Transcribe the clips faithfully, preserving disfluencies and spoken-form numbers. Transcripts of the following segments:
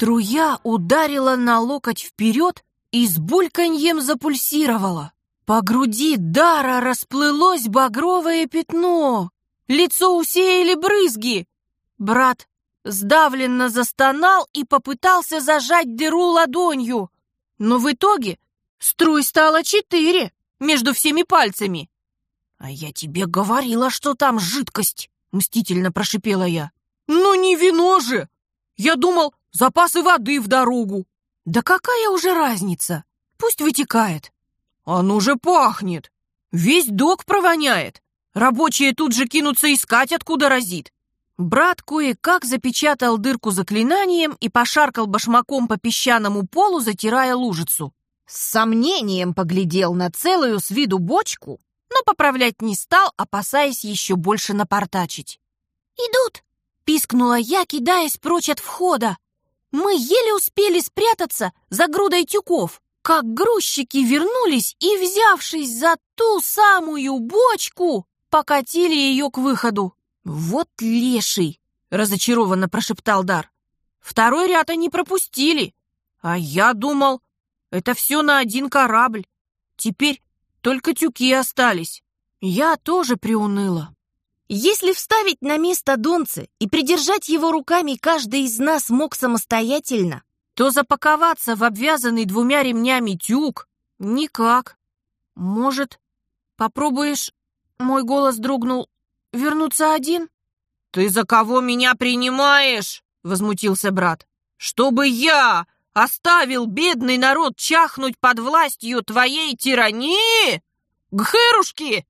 Струя ударила на локоть вперед и с бульканьем запульсировала. По груди Дара расплылось багровое пятно. Лицо усеяли брызги. Брат сдавленно застонал и попытался зажать дыру ладонью. Но в итоге струй стало четыре между всеми пальцами. «А я тебе говорила, что там жидкость!» — мстительно прошипела я. «Ну не вино же! Я думал, запасы воды в дорогу!» «Да какая уже разница? Пусть вытекает!» «Оно же пахнет! Весь док провоняет! Рабочие тут же кинутся искать, откуда разит!» Брат кое-как запечатал дырку заклинанием и пошаркал башмаком по песчаному полу, затирая лужицу. С сомнением поглядел на целую с виду бочку, но поправлять не стал, опасаясь еще больше напортачить. «Идут!» — пискнула я, кидаясь прочь от входа. Мы еле успели спрятаться за грудой тюков, как грузчики вернулись и, взявшись за ту самую бочку, покатили ее к выходу. «Вот леший!» — разочарованно прошептал Дар. «Второй ряд они пропустили, а я думал, это все на один корабль. Теперь только тюки остались». Я тоже приуныла. Если вставить на место донце и придержать его руками каждый из нас мог самостоятельно, то запаковаться в обвязанный двумя ремнями тюк никак. «Может, попробуешь?» — мой голос дрогнул. «Вернуться один?» «Ты за кого меня принимаешь?» — возмутился брат. «Чтобы я оставил бедный народ чахнуть под властью твоей тирании? Гхерушки!»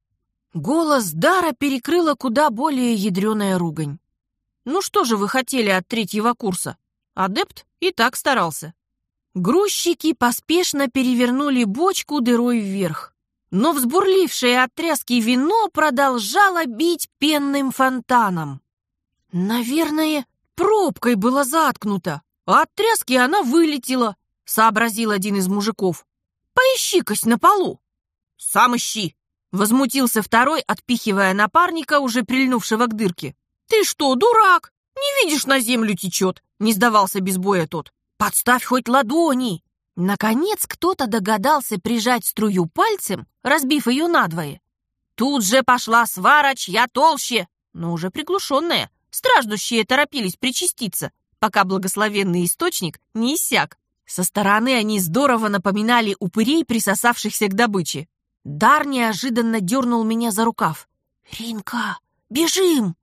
Голос Дара перекрыла куда более ядреная ругань. «Ну что же вы хотели от третьего курса? Адепт и так старался». Грузчики поспешно перевернули бочку дырой вверх. Но взбурлившее от тряски вино продолжало бить пенным фонтаном. «Наверное, пробкой была заткнута, а от тряски она вылетела», — сообразил один из мужиков. «Поищи-кась на полу». «Сам ищи», — возмутился второй, отпихивая напарника, уже прильнувшего к дырке. «Ты что, дурак? Не видишь, на землю течет?» — не сдавался без боя тот. «Подставь хоть ладони». Наконец кто-то догадался прижать струю пальцем, разбив ее надвое. Тут же пошла свара, чья толще, но уже приглушенная. Страждущие торопились причаститься, пока благословенный источник не иссяк. Со стороны они здорово напоминали упырей, присосавшихся к добыче. Дар неожиданно дернул меня за рукав. «Ринка, бежим!»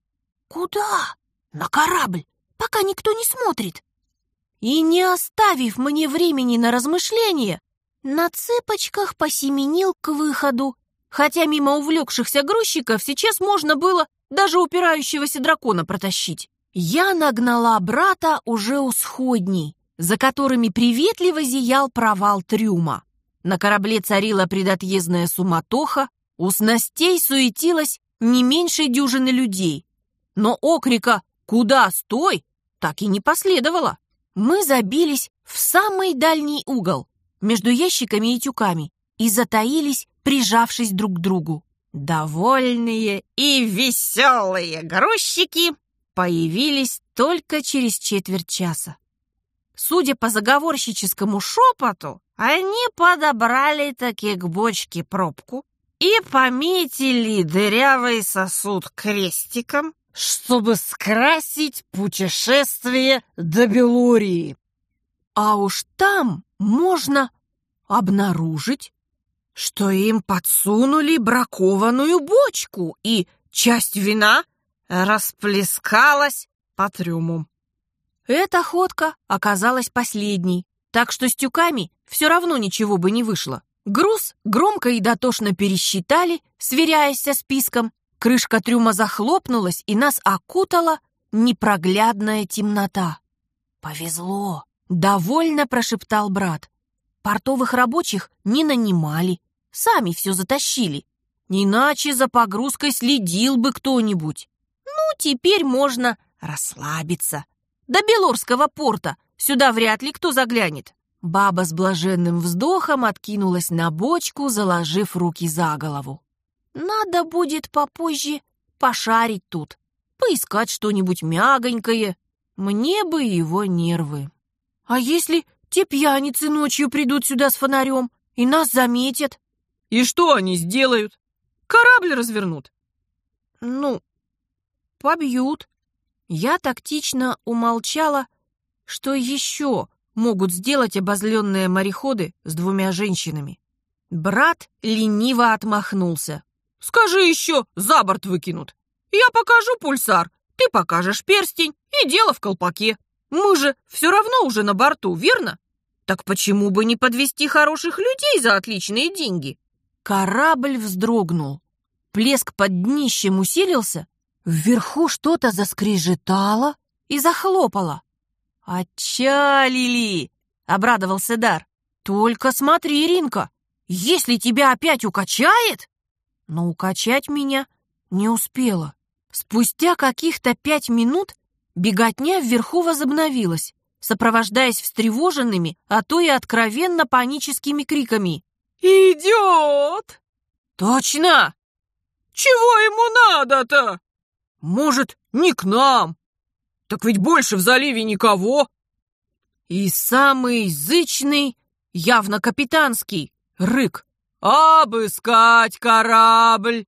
«Куда?» «На корабль, пока никто не смотрит». И, не оставив мне времени на размышления, на цыпочках посеменил к выходу, хотя мимо увлекшихся грузчиков сейчас можно было даже упирающегося дракона протащить. Я нагнала брата уже у сходней, за которыми приветливо зиял провал трюма. На корабле царила предотъездная суматоха, у снастей суетилось не меньше дюжины людей. Но окрика «Куда, стой!» так и не последовало. Мы забились в самый дальний угол, между ящиками и тюками, и затаились, прижавшись друг к другу. Довольные и веселые грузчики появились только через четверть часа. Судя по заговорщическому шепоту, они подобрали таки к бочке пробку и пометили дырявый сосуд крестиком, чтобы скрасить путешествие до Белурии. А уж там можно обнаружить, что им подсунули бракованную бочку, и часть вина расплескалась по трюму. Эта ходка оказалась последней, так что с тюками все равно ничего бы не вышло. Груз громко и дотошно пересчитали, сверяясь со списком. Крышка трюма захлопнулась, и нас окутала непроглядная темнота. «Повезло!» — довольно прошептал брат. «Портовых рабочих не нанимали, сами все затащили. Иначе за погрузкой следил бы кто-нибудь. Ну, теперь можно расслабиться. До Белорского порта сюда вряд ли кто заглянет». Баба с блаженным вздохом откинулась на бочку, заложив руки за голову. «Надо будет попозже пошарить тут, поискать что-нибудь мягонькое. Мне бы его нервы. А если те пьяницы ночью придут сюда с фонарем и нас заметят? И что они сделают? Корабль развернут? Ну, побьют. Я тактично умолчала, что еще могут сделать обозленные мореходы с двумя женщинами. Брат лениво отмахнулся. Скажи еще, за борт выкинут. Я покажу пульсар, ты покажешь перстень, и дело в колпаке. Мы же все равно уже на борту, верно? Так почему бы не подвести хороших людей за отличные деньги? Корабль вздрогнул. Плеск под днищем усилился. Вверху что-то заскрежетало и захлопало. «Отчалили!» — обрадовался Дар. «Только смотри, Ринка, если тебя опять укачает...» Но укачать меня не успела. Спустя каких-то пять минут беготня вверху возобновилась, сопровождаясь встревоженными, а то и откровенно паническими криками. «Идет!» «Точно!» «Чего ему надо-то?» «Может, не к нам? Так ведь больше в заливе никого!» И самый зычный, явно капитанский, рык. «Обыскать корабль!»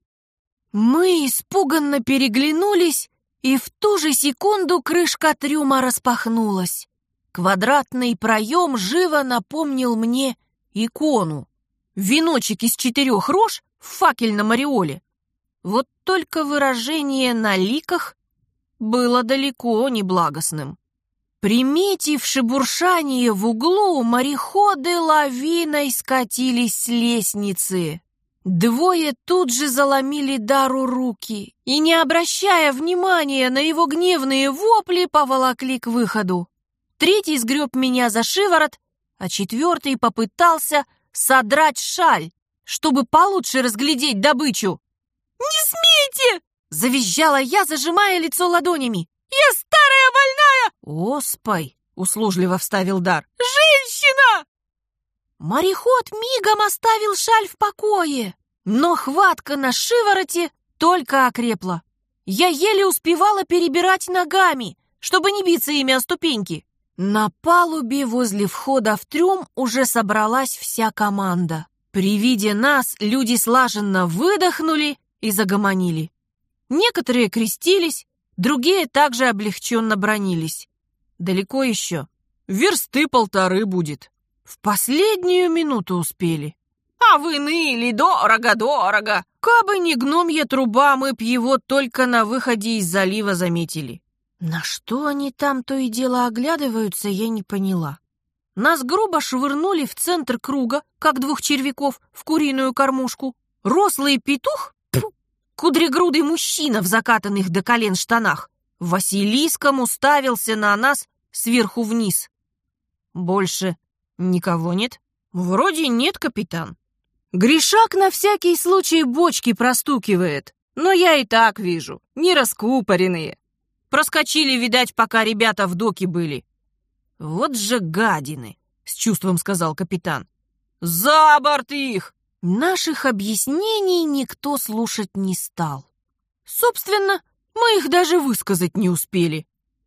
Мы испуганно переглянулись, и в ту же секунду крышка трюма распахнулась. Квадратный проем живо напомнил мне икону. Веночек из четырех рож в факельном ореоле. Вот только выражение на ликах было далеко не благостным. Приметив шебуршание в углу, мореходы лавиной скатились с лестницы. Двое тут же заломили Дару руки и, не обращая внимания на его гневные вопли, поволокли к выходу. Третий сгреб меня за шиворот, а четвертый попытался содрать шаль, чтобы получше разглядеть добычу. «Не смейте!» — завизжала я, зажимая лицо ладонями. «Я старая больная!» «Оспой!» — услужливо вставил Дар. «Женщина!» Мореход мигом оставил шаль в покое, но хватка на шивороте только окрепла. Я еле успевала перебирать ногами, чтобы не биться ими о ступеньки. На палубе возле входа в трюм уже собралась вся команда. При виде нас люди слаженно выдохнули и загомонили. Некоторые крестились, другие также облегченно бранились. Далеко еще? Версты полторы будет. В последнюю минуту успели. А вы ныли, дорого-дорого. Кабы не гномья труба, мы б его только на выходе из залива заметили. На что они там то и дело оглядываются, я не поняла. Нас грубо швырнули в центр круга, как двух червяков, в куриную кормушку. Рослый петух, тьфу, кудрегрудый мужчина в закатанных до колен штанах, Василиском уставился на нас сверху вниз. Больше никого нет? Вроде нет, капитан. Гришак на всякий случай бочки простукивает, но я и так вижу, не раскупоренные. Проскочили, видать, пока ребята в доке были. Вот же гадины, с чувством сказал капитан. За борт их! Наших объяснений никто слушать не стал. Собственно, мы их даже высказать не успели.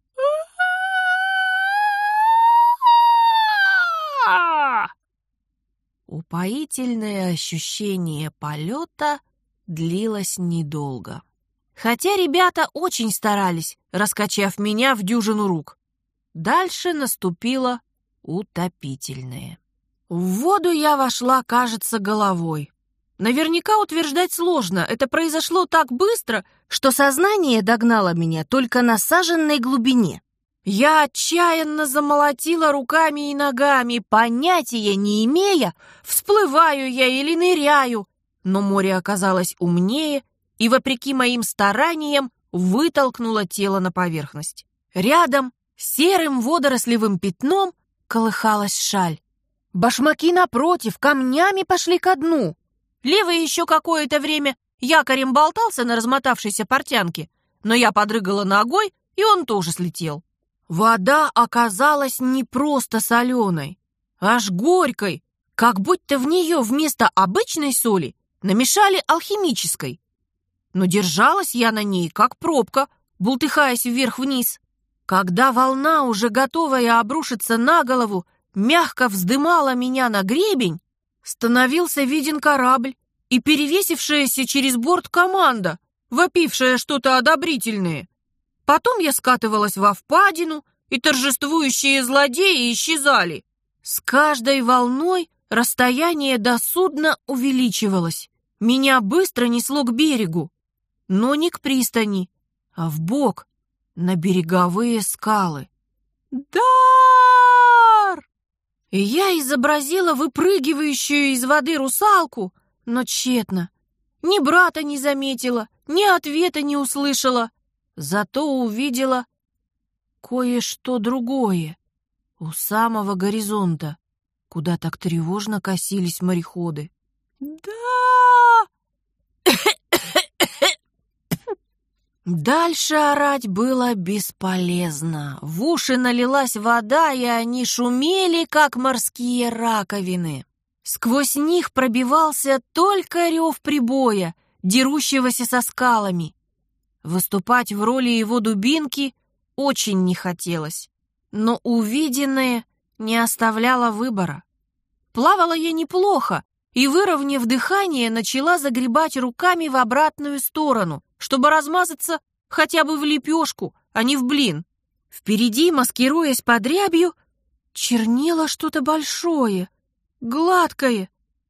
Упоительное ощущение полета длилось недолго. Хотя ребята очень старались, раскачав меня в дюжину рук. Дальше наступило утопительное. В воду я вошла, кажется, головой. Наверняка утверждать сложно, это произошло так быстро, что сознание догнало меня только на саженной глубине. Я отчаянно замолотила руками и ногами, понятия не имея, всплываю я или ныряю. Но море оказалось умнее и, вопреки моим стараниям, вытолкнуло тело на поверхность. Рядом, серым водорослевым пятном, колыхалась шаль. Башмаки, напротив, камнями пошли ко дну. Левый еще какое-то время якорем болтался на размотавшейся портянке, но я подрыгала ногой, и он тоже слетел. Вода оказалась не просто соленой, аж горькой, как будто в нее вместо обычной соли намешали алхимической. Но держалась я на ней, как пробка, бултыхаясь вверх-вниз. Когда волна, уже готовая обрушиться на голову, мягко вздымала меня на гребень, становился виден корабль и перевесившаяся через борт команда, вопившая что-то одобрительное. Потом я скатывалась во впадину, и торжествующие злодеи исчезали. С каждой волной расстояние до судна увеличивалось. Меня быстро несло к берегу, но не к пристани, а вбок, на береговые скалы. «Дар!» И я изобразила выпрыгивающую из воды русалку, но тщетно. Ни брата не заметила, ни ответа не услышала. Зато увидела кое-что другое у самого горизонта, куда так тревожно косились мореходы. «Да!» Дальше орать было бесполезно. В уши налилась вода, и они шумели, как морские раковины. Сквозь них пробивался только рев прибоя, дерущегося со скалами. Выступать в роли его дубинки очень не хотелось, но увиденное не оставляло выбора. Плавала я неплохо, и, выровняв дыхание, начала загребать руками в обратную сторону, чтобы размазаться хотя бы в лепешку, а не в блин. Впереди, маскируясь под рябью, чернело что-то большое, гладкое,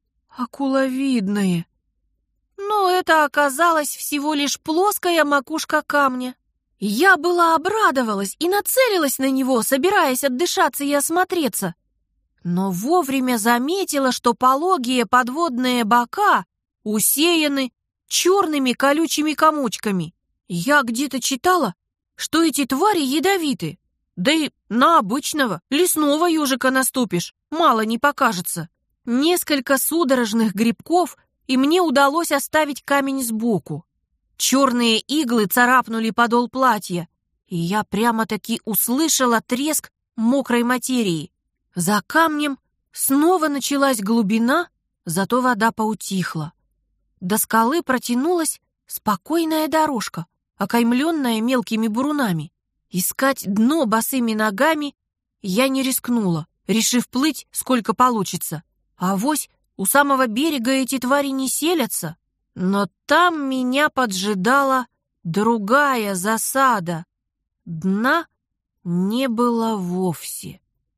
акуловидное. Но это оказалось всего лишь плоская макушка камня. Я была обрадовалась и нацелилась на него, собираясь отдышаться и осмотреться. Но вовремя заметила, что пологие подводные бока усеяны черными колючими комочками. Я где-то читала, что эти твари ядовиты. Да и на обычного лесного ежика наступишь, мало не покажется. Несколько судорожных грибков, и мне удалось оставить камень сбоку. Черные иглы царапнули подол платья, и я прямо-таки услышала треск мокрой материи. За камнем снова началась глубина, зато вода поутихла. До скалы протянулась спокойная дорожка, окаймленная мелкими бурунами. Искать дно босыми ногами я не рискнула, решив плыть сколько получится. Авось у самого берега эти твари не селятся. Но там меня поджидала другая засада. Дна не было вовсе.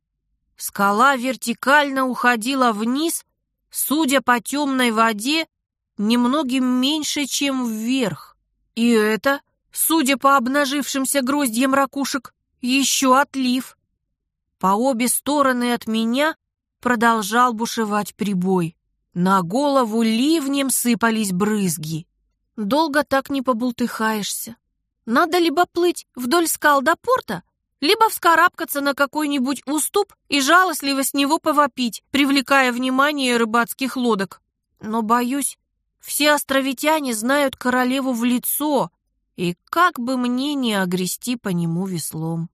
Скала вертикально уходила вниз, судя по темной воде, немногим меньше, чем вверх. И это, судя по обнажившимся гроздьям ракушек, еще отлив. По обе стороны от меня продолжал бушевать прибой. На голову ливнем сыпались брызги. Долго так не побултыхаешься. Надо либо плыть вдоль скал до порта, либо вскарабкаться на какой-нибудь уступ и жалостливо с него повопить, привлекая внимание рыбацких лодок. Но, боюсь, все островитяне знают королеву в лицо, и как бы мне не огрести по нему веслом.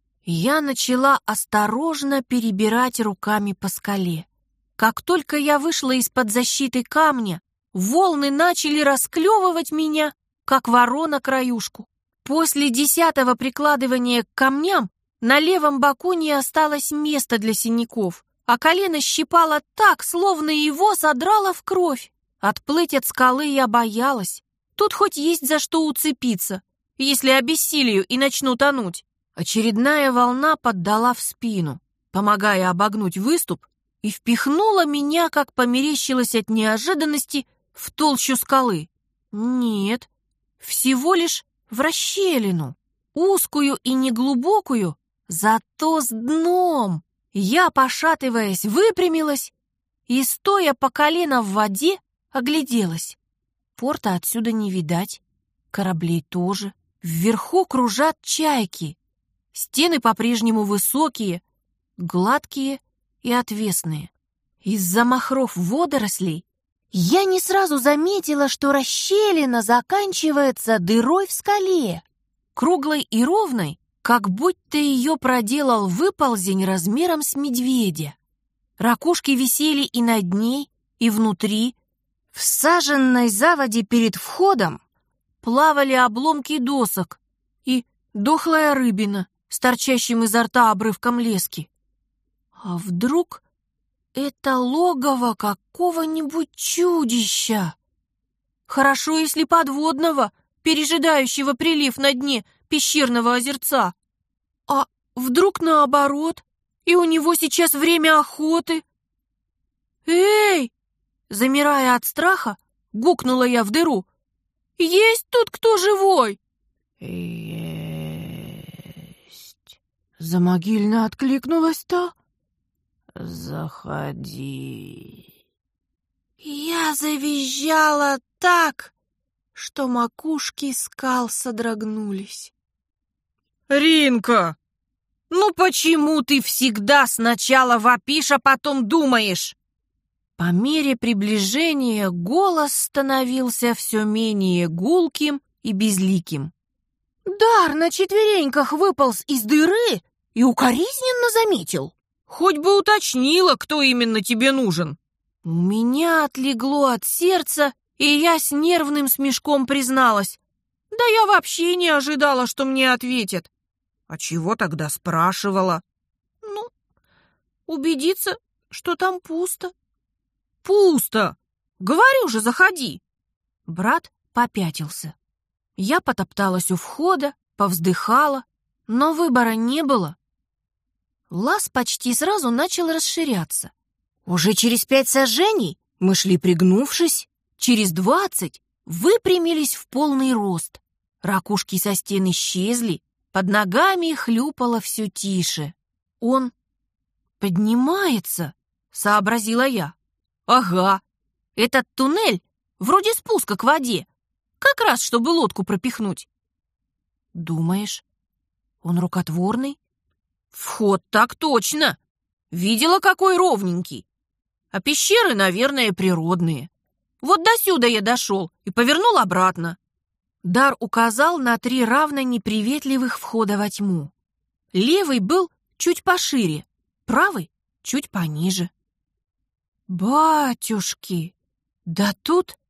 Я начала осторожно перебирать руками по скале. Как только я вышла из-под защиты камня, волны начали расклевывать меня, как ворона краюшку. После десятого прикладывания к камням на левом боку не осталось места для синяков, а колено щипало так, словно его содрало в кровь. Отплыть от скалы я боялась. Тут хоть есть за что уцепиться, если обессилию и начну тонуть. Очередная волна поддала в спину, помогая обогнуть выступ, и впихнула меня, как померещилось от неожиданности, в толщу скалы. Нет, всего лишь в расщелину, узкую и неглубокую, зато с дном. Я, пошатываясь, выпрямилась и, стоя по колено в воде, огляделась. Порта отсюда не видать, кораблей тоже. Вверху кружат чайки. Стены по-прежнему высокие, гладкие и отвесные. Из-за мохров водорослей я не сразу заметила, что расщелина заканчивается дырой в скале, круглой и ровной, как будто ее проделал выползень размером с медведя. Ракушки висели и над ней, и внутри. В саженной заводе перед входом плавали обломки досок и дохлая рыбина. с торчащим изо рта обрывком лески. А вдруг это логово какого-нибудь чудища? Хорошо, если подводного, пережидающего прилив на дне пещерного озерца. А вдруг наоборот, и у него сейчас время охоты? «Эй!» Замирая от страха, гукнула я в дыру. «Есть тут кто живой?» «Есть!» Замогильно откликнулась та. «Заходи!» Я завизжала так, что макушки скал содрогнулись. «Ринка, ну почему ты всегда сначала вопишь, а потом думаешь?» По мере приближения голос становился все менее гулким и безликим. Дар на четвереньках выполз из дыры и укоризненно заметил. «Хоть бы уточнила, кто именно тебе нужен». У меня отлегло от сердца, и я с нервным смешком призналась. «Да я вообще не ожидала, что мне ответят». «А чего тогда спрашивала?» «Ну, убедиться, что там пусто». «Пусто! Говорю же, заходи!» Брат попятился. Я потопталась у входа, повздыхала, но выбора не было. Лаз почти сразу начал расширяться. Уже через пять саженей мы шли пригнувшись, через двадцать выпрямились в полный рост. Ракушки со стен исчезли, под ногами хлюпало все тише. «Он поднимается», — сообразила я. «Ага, этот туннель вроде спуска к воде, как раз чтобы лодку пропихнуть». «Думаешь, он рукотворный?» «Вход так точно! Видела, какой ровненький. А пещеры, наверное, природные. Вот досюда я дошел и повернул обратно». Дар указал на три равно неприветливых входа во тьму. Левый был чуть пошире, правый чуть пониже. «Батюшки, да тут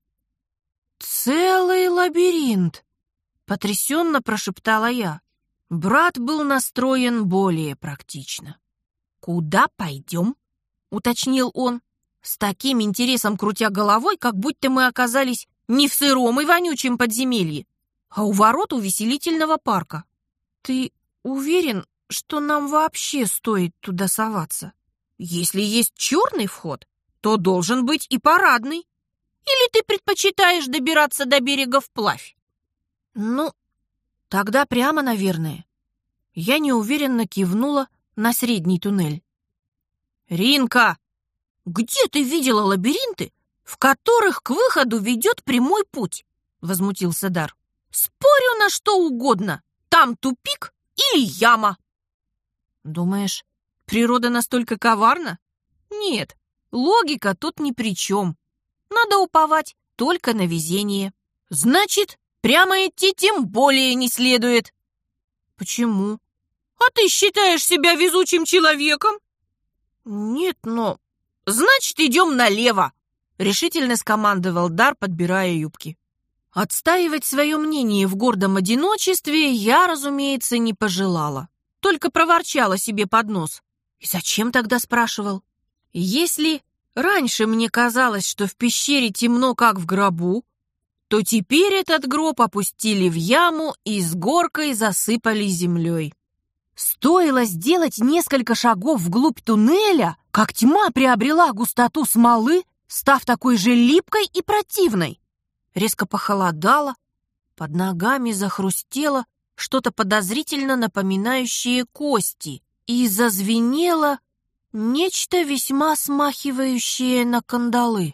целый лабиринт!» — потрясенно прошептала я. Брат был настроен более практично. «Куда пойдем?» — уточнил он, с таким интересом крутя головой, как будто мы оказались не в сыром и вонючем подземелье, а у ворот увеселительного парка. «Ты уверен, что нам вообще стоит туда соваться? Если есть черный вход, то должен быть и парадный. Или ты предпочитаешь добираться до берега вплавь?» «Ну, тогда прямо, наверное». Я неуверенно кивнула на средний туннель. «Ринка, где ты видела лабиринты, в которых к выходу ведет прямой путь?» — возмутился Дар. «Спорю на что угодно. Там тупик или яма». «Думаешь, природа настолько коварна?» «Нет, логика тут ни при чем. Надо уповать только на везение. Значит, прямо идти тем более не следует». «Почему?» «А ты считаешь себя везучим человеком?» «Нет, но...» «Значит, идем налево», — решительно скомандовал Дар, подбирая юбки. Отстаивать свое мнение в гордом одиночестве я, разумеется, не пожелала. Только проворчала себе под нос. И зачем тогда спрашивал? Если раньше мне казалось, что в пещере темно, как в гробу, то теперь этот гроб опустили в яму и с горкой засыпали землей. Стоило сделать несколько шагов вглубь туннеля, как тьма приобрела густоту смолы, став такой же липкой и противной. Резко похолодало, под ногами захрустело что-то подозрительно напоминающее кости, и зазвенело нечто весьма смахивающее на кандалы.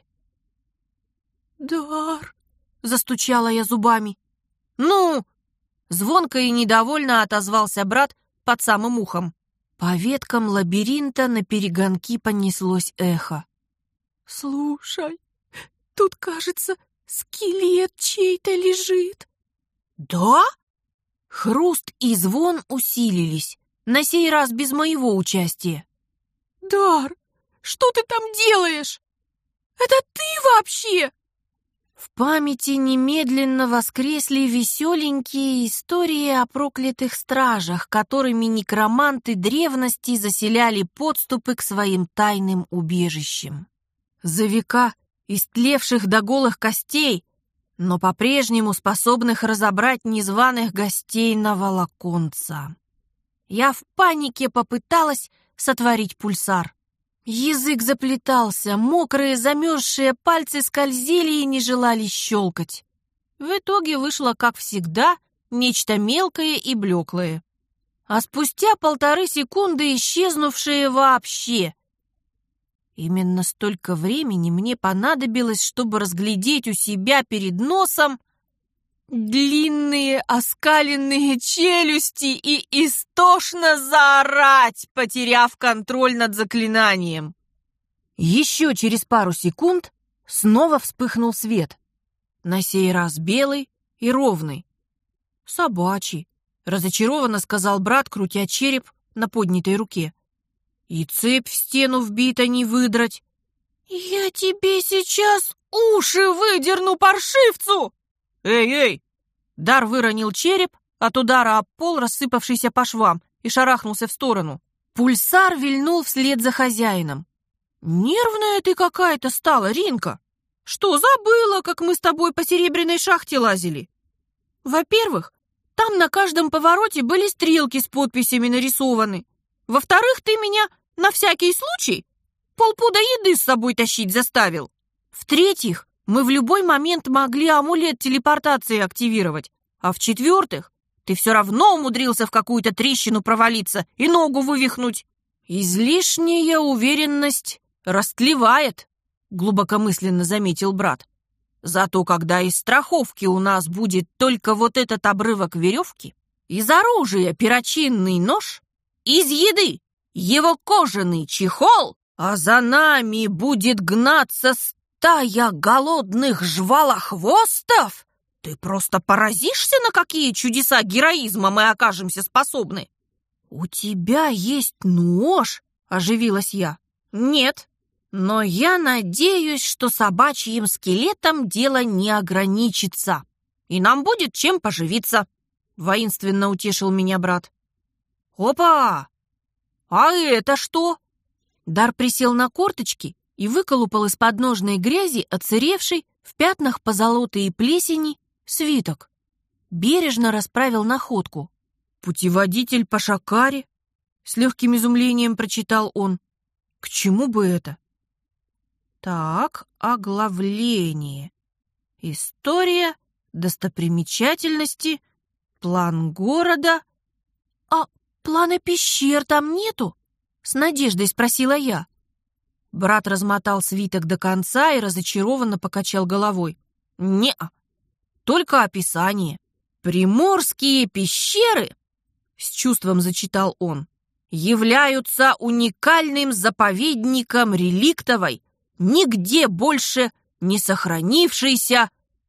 «Дар!» — застучала я зубами. «Ну!» — звонко и недовольно отозвался брат под самым ухом. По веткам лабиринта наперегонки понеслось эхо. «Слушай, тут, кажется, скелет чей-то лежит». «Да?» Хруст и звон усилились, на сей раз без моего участия. «Дар, что ты там делаешь? Это ты вообще?» В памяти немедленно воскресли веселенькие истории о проклятых стражах, которыми некроманты древности заселяли подступы к своим тайным убежищам. За века истлевших до голых костей, но по-прежнему способных разобрать незваных гостей на волоконца. Я в панике попыталась сотворить пульсар. Язык заплетался, мокрые замерзшие пальцы скользили и не желали щелкать. В итоге вышло, как всегда, нечто мелкое и блеклое. А спустя полторы секунды исчезнувшее вообще. Именно столько времени мне понадобилось, чтобы разглядеть у себя перед носом длинные оскаленные челюсти и истошно заорать, потеряв контроль над заклинанием. Еще через пару секунд снова вспыхнул свет. На сей раз белый и ровный. «Собачий», — разочарованно сказал брат, крутя череп на поднятой руке. «И цепь в стену вбита не выдрать». «Я тебе сейчас уши выдерну, паршивцу!» «Эй, эй!» Дар выронил череп, от удара об пол, рассыпавшийся по швам, и шарахнулся в сторону. Пульсар вильнул вслед за хозяином. «Нервная ты какая-то стала, Ринка! Что, забыла, как мы с тобой по серебряной шахте лазили? Во-первых, там на каждом повороте были стрелки с подписями нарисованы. Во-вторых, ты меня на всякий случай полпуда еды с собой тащить заставил. В-третьих, мы в любой момент могли амулет телепортации активировать. А в-четвертых, ты все равно умудрился в какую-то трещину провалиться и ногу вывихнуть. Излишняя уверенность растлевает», — глубокомысленно заметил брат. «Зато когда из страховки у нас будет только вот этот обрывок веревки, из оружия перочинный нож, из еды его кожаный чехол, а за нами будет гнаться стая голодных жвалохвостов, ты просто поразишься, на какие чудеса героизма мы окажемся способны». «У тебя есть нож?» — оживилась я. «Нет, но я надеюсь, что собачьим скелетом дело не ограничится, и нам будет чем поживиться», — воинственно утешил меня брат. «Опа! А это что?» Дар присел на корточки и выколупал из подножной грязи отсыревший в пятнах позолоты и плесени свиток. Бережно расправил находку. «Путеводитель по Шакаре?» — с легким изумлением прочитал он. «К чему бы это?» «Так, оглавление. История, достопримечательности, план города. А плана пещер там нету?» — с надеждой спросила я. Брат размотал свиток до конца и разочарованно покачал головой. «Не-а, только описание. Приморские пещеры», — с чувством зачитал он, «являются уникальным заповедником реликтовой, нигде больше не сохранившейся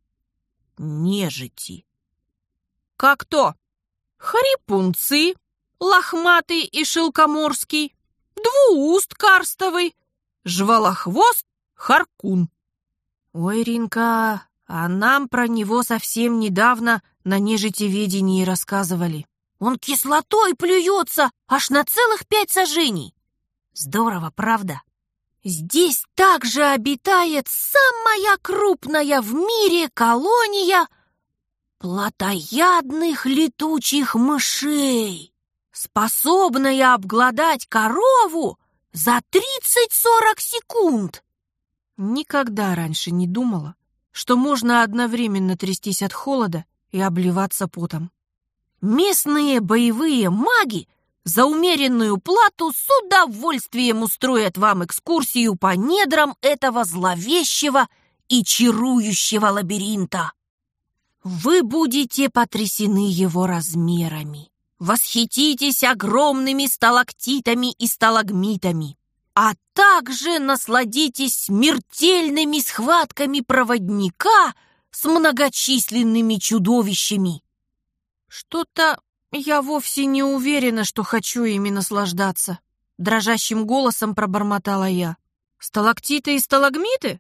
нежити. Как то хрипунцы, лохматый и шелкоморский, двууст карстовый, жвалохвост, харкун». «Ой, Ринка, а нам про него совсем недавно на нежитеведении рассказывали. Он кислотой плюется аж на целых пять сажений. Здорово, правда? Здесь также обитает самая крупная в мире колония плотоядных летучих мышей, способная обглодать корову за тридцать-сорок секунд». Никогда раньше не думала, что можно одновременно трястись от холода и обливаться потом. Местные боевые маги за умеренную плату с удовольствием устроят вам экскурсию по недрам этого зловещего и чарующего лабиринта. Вы будете потрясены его размерами, восхититесь огромными сталактитами и сталагмитами, а также насладитесь смертельными схватками проводника с многочисленными чудовищами. Что-то я вовсе не уверена, что хочу ими наслаждаться, дрожащим голосом пробормотала я. Сталактиты и сталагмиты?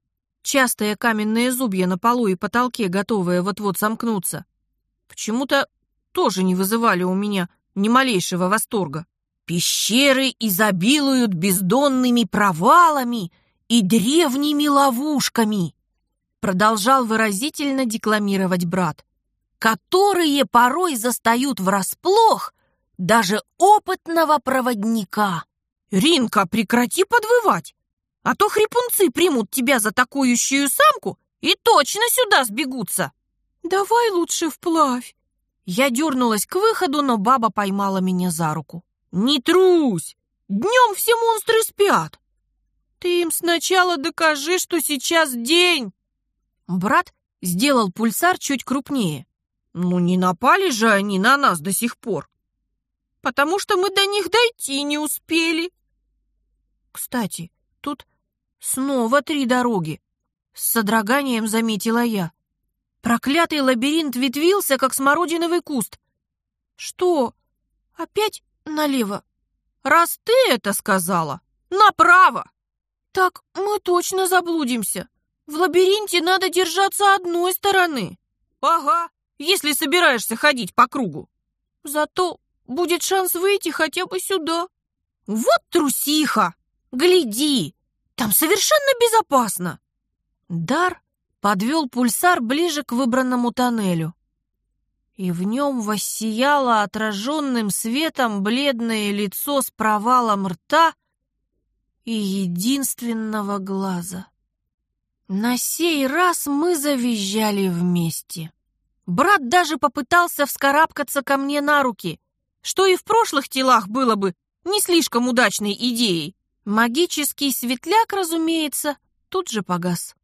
частые каменные зубья на полу и потолке, готовые вот-вот сомкнуться, почему-то тоже не вызывали у меня ни малейшего восторга. Пещеры изобилуют бездонными провалами и древними ловушками, продолжал выразительно декламировать брат, которые порой застают врасплох даже опытного проводника. Ринка, прекрати подвывать, а то хрипунцы примут тебя за такующую самку и точно сюда сбегутся. Давай лучше вплавь. Я дернулась к выходу, но баба поймала меня за руку. Не трусь! Днем все монстры спят. Ты им сначала докажи, что сейчас день. Брат сделал пульсар чуть крупнее. Ну не напали же они на нас до сих пор. Потому что мы до них дойти не успели. Кстати, тут снова три дороги. С содроганием заметила я. Проклятый лабиринт ветвился, как смородиновый куст. Что, опять налево? Раз ты это сказала, направо. Так мы точно заблудимся. В лабиринте надо держаться одной стороны. Ага, если собираешься ходить по кругу. Зато будет шанс выйти хотя бы сюда. Вот трусиха! Гляди, там совершенно безопасно. Дар подвел пульсар ближе к выбранному тоннелю. И в нем воссияло отраженным светом бледное лицо с провалом рта и единственного глаза. На сей раз мы завизжали вместе. Брат даже попытался вскарабкаться ко мне на руки, что и в прошлых телах было бы не слишком удачной идеей. Магический светляк, разумеется, тут же погас.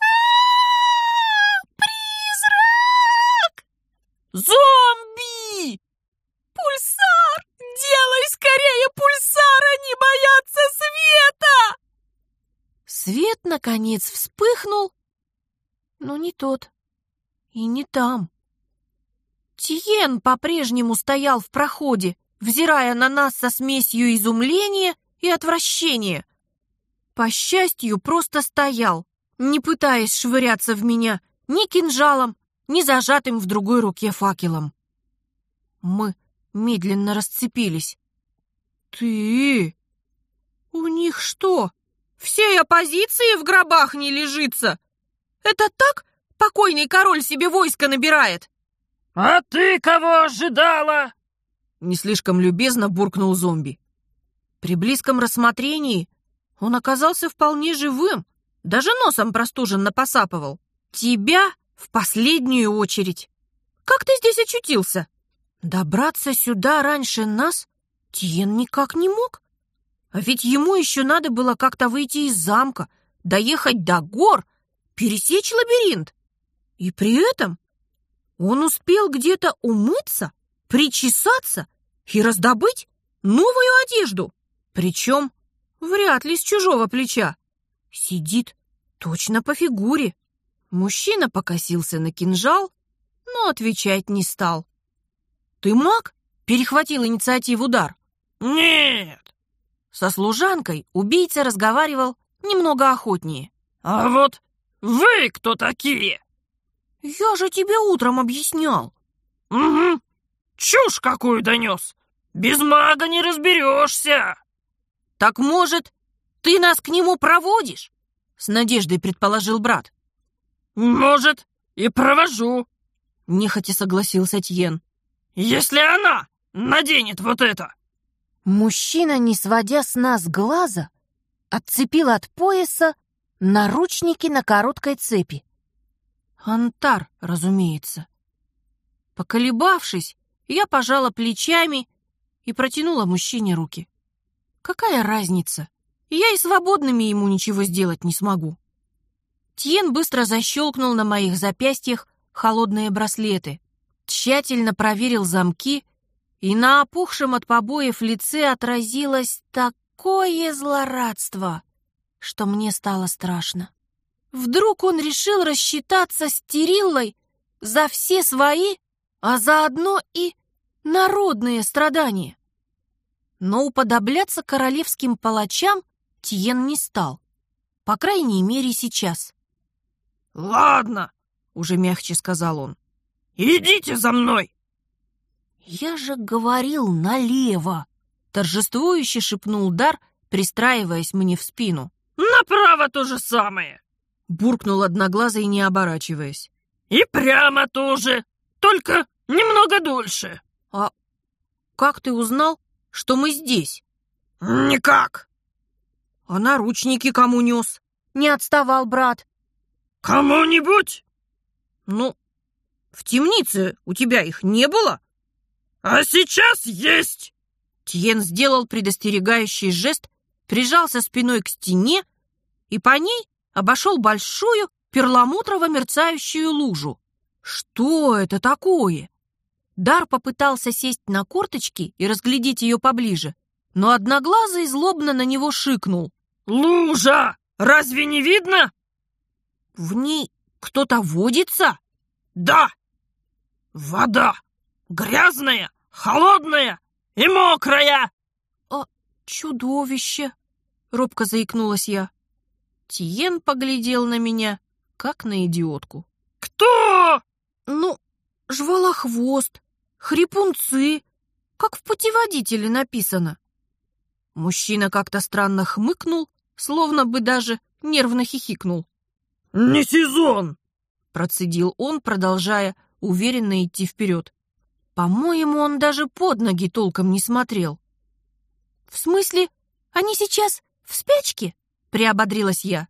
Призрак! Зомби! Пульсар! Делай скорее пульсар, они боятся света! Свет, наконец, вспыхнул, но не тот и не там. Тиен по-прежнему стоял в проходе, взирая на нас со смесью изумления и отвращения. По счастью, просто стоял, не пытаясь швыряться в меня ни кинжалом, ни зажатым в другой руке факелом. Мы медленно расцепились. «Ты? У них что, всей оппозиции в гробах не лежится? Это так покойный король себе войско набирает?» «А ты кого ожидала?» Не слишком любезно буркнул зомби. При близком рассмотрении он оказался вполне живым, даже носом простуженно посапывал. «Тебя в последнюю очередь. Как ты здесь очутился?» Добраться сюда раньше нас Тиен никак не мог. А ведь ему еще надо было как-то выйти из замка, доехать до гор, пересечь лабиринт. И при этом он успел где-то умыться, причесаться и раздобыть новую одежду. Причем вряд ли с чужого плеча. Сидит точно по фигуре. Мужчина покосился на кинжал, но отвечать не стал. «Ты маг?» — перехватил инициативу Дар. «Нет!» Со служанкой убийца разговаривал немного охотнее. «А вот вы кто такие?» «Я же тебе утром объяснял». «Угу. Чушь какую донес. Без мага не разберешься». «Так, может, ты нас к нему проводишь?» С надеждой предположил брат. «Может, и провожу», — нехотя согласился Тьен. «Если она наденет вот это». Мужчина, не сводя с нас глаза, отцепил от пояса наручники на короткой цепи. Антар, разумеется. Поколебавшись, я пожала плечами и протянула мужчине руки. Какая разница? Я и свободными ему ничего сделать не смогу. Тьен быстро защелкнул на моих запястьях холодные браслеты, тщательно проверил замки, и на опухшем от побоев лице отразилось такое злорадство, что мне стало страшно. Вдруг он решил рассчитаться с Териллой за все свои, а заодно и народные страдания. Но уподобляться королевским палачам Тиен не стал, по крайней мере сейчас. Ладно, уже мягче сказал он. Идите за мной. Я же говорил налево, торжествующе шепнул Дар, пристраиваясь мне в спину. Направо то же самое. Буркнул Одноглазый, не оборачиваясь. И прямо тоже, только немного дольше. А как ты узнал, что мы здесь? Никак. А наручники кому нес? Не отставал брат. Кому-нибудь? Ну, в темнице у тебя их не было? А сейчас есть. Тьен сделал предостерегающий жест, прижался спиной к стене и по ней обошел большую перламутрово-мерцающую лужу. Что это такое? Дар попытался сесть на корточки и разглядеть ее поближе, но Одноглазый злобно на него шикнул. Лужа! Разве не видно? В ней кто-то водится? Да. Вода. Грязная, холодная и мокрая. А чудовище! Робко заикнулась я. Тиен поглядел на меня, как на идиотку. Кто? Ну, жвалохвост, хрипунцы, как в путеводителе написано. Мужчина как-то странно хмыкнул, словно бы даже нервно хихикнул. Не сезон, процедил он, продолжая уверенно идти вперед. По-моему, он даже под ноги толком не смотрел. В смысле, они сейчас в спячке? Приободрилась я.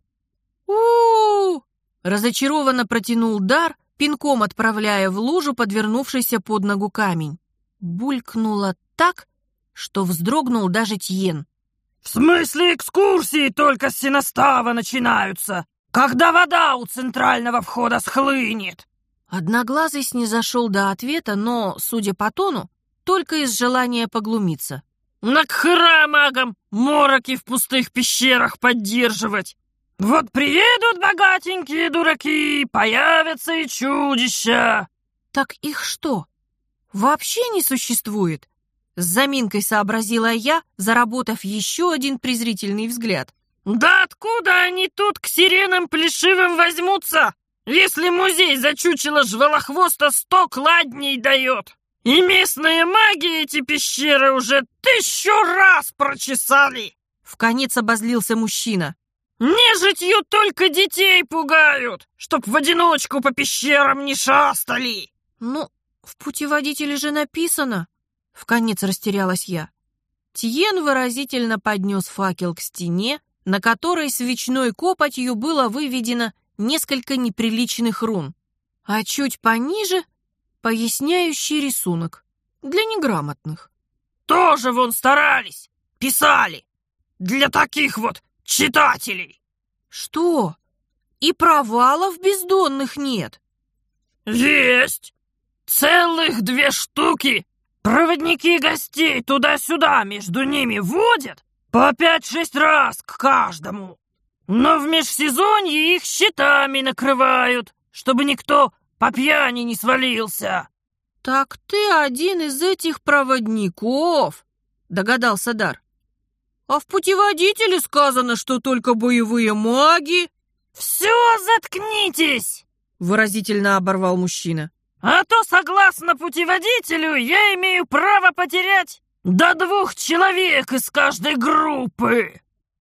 У-у-у! Разочарованно протянул Дар, пинком отправляя в лужу подвернувшийся под ногу камень. Булькнуло так, что вздрогнул даже Тьен. В смысле, экскурсии только с сеностава начинаются, когда вода у центрального входа схлынет. Одноглазый снизошел до ответа, но, судя по тону, только из желания поглумиться. Накхыра магам мороки в пустых пещерах поддерживать. Вот приедут богатенькие дураки, появятся и чудища. Так их что, вообще не существует? С заминкой сообразила я, заработав еще один презрительный взгляд. Да откуда они тут к сиренам плешивым возьмутся, если музей за чучело жвалохвоста сто кладней дает? И местные маги эти пещеры уже тысячу раз прочесали. Вконец обозлился мужчина. Нежитью только детей пугают, чтоб в одиночку по пещерам не шастали. Ну, в путеводителе же написано. Вконец растерялась я. Тьен выразительно поднес факел к стене, на которой свечной копотью было выведено несколько неприличных рун, а чуть пониже поясняющий рисунок для неграмотных. Тоже вон старались, писали. Для таких вот читателей. Что? И провалов бездонных нет? Есть. Целых две штуки. Проводники гостей туда-сюда между ними водят по пять-шесть раз к каждому. Но в межсезонье их щитами накрывают, чтобы никто по пьяни не свалился. Так ты один из этих проводников, догадался Дар. А в путеводителе сказано, что только боевые маги. Все, заткнитесь, выразительно оборвал мужчина. А то, согласно путеводителю, я имею право потерять до двух человек из каждой группы.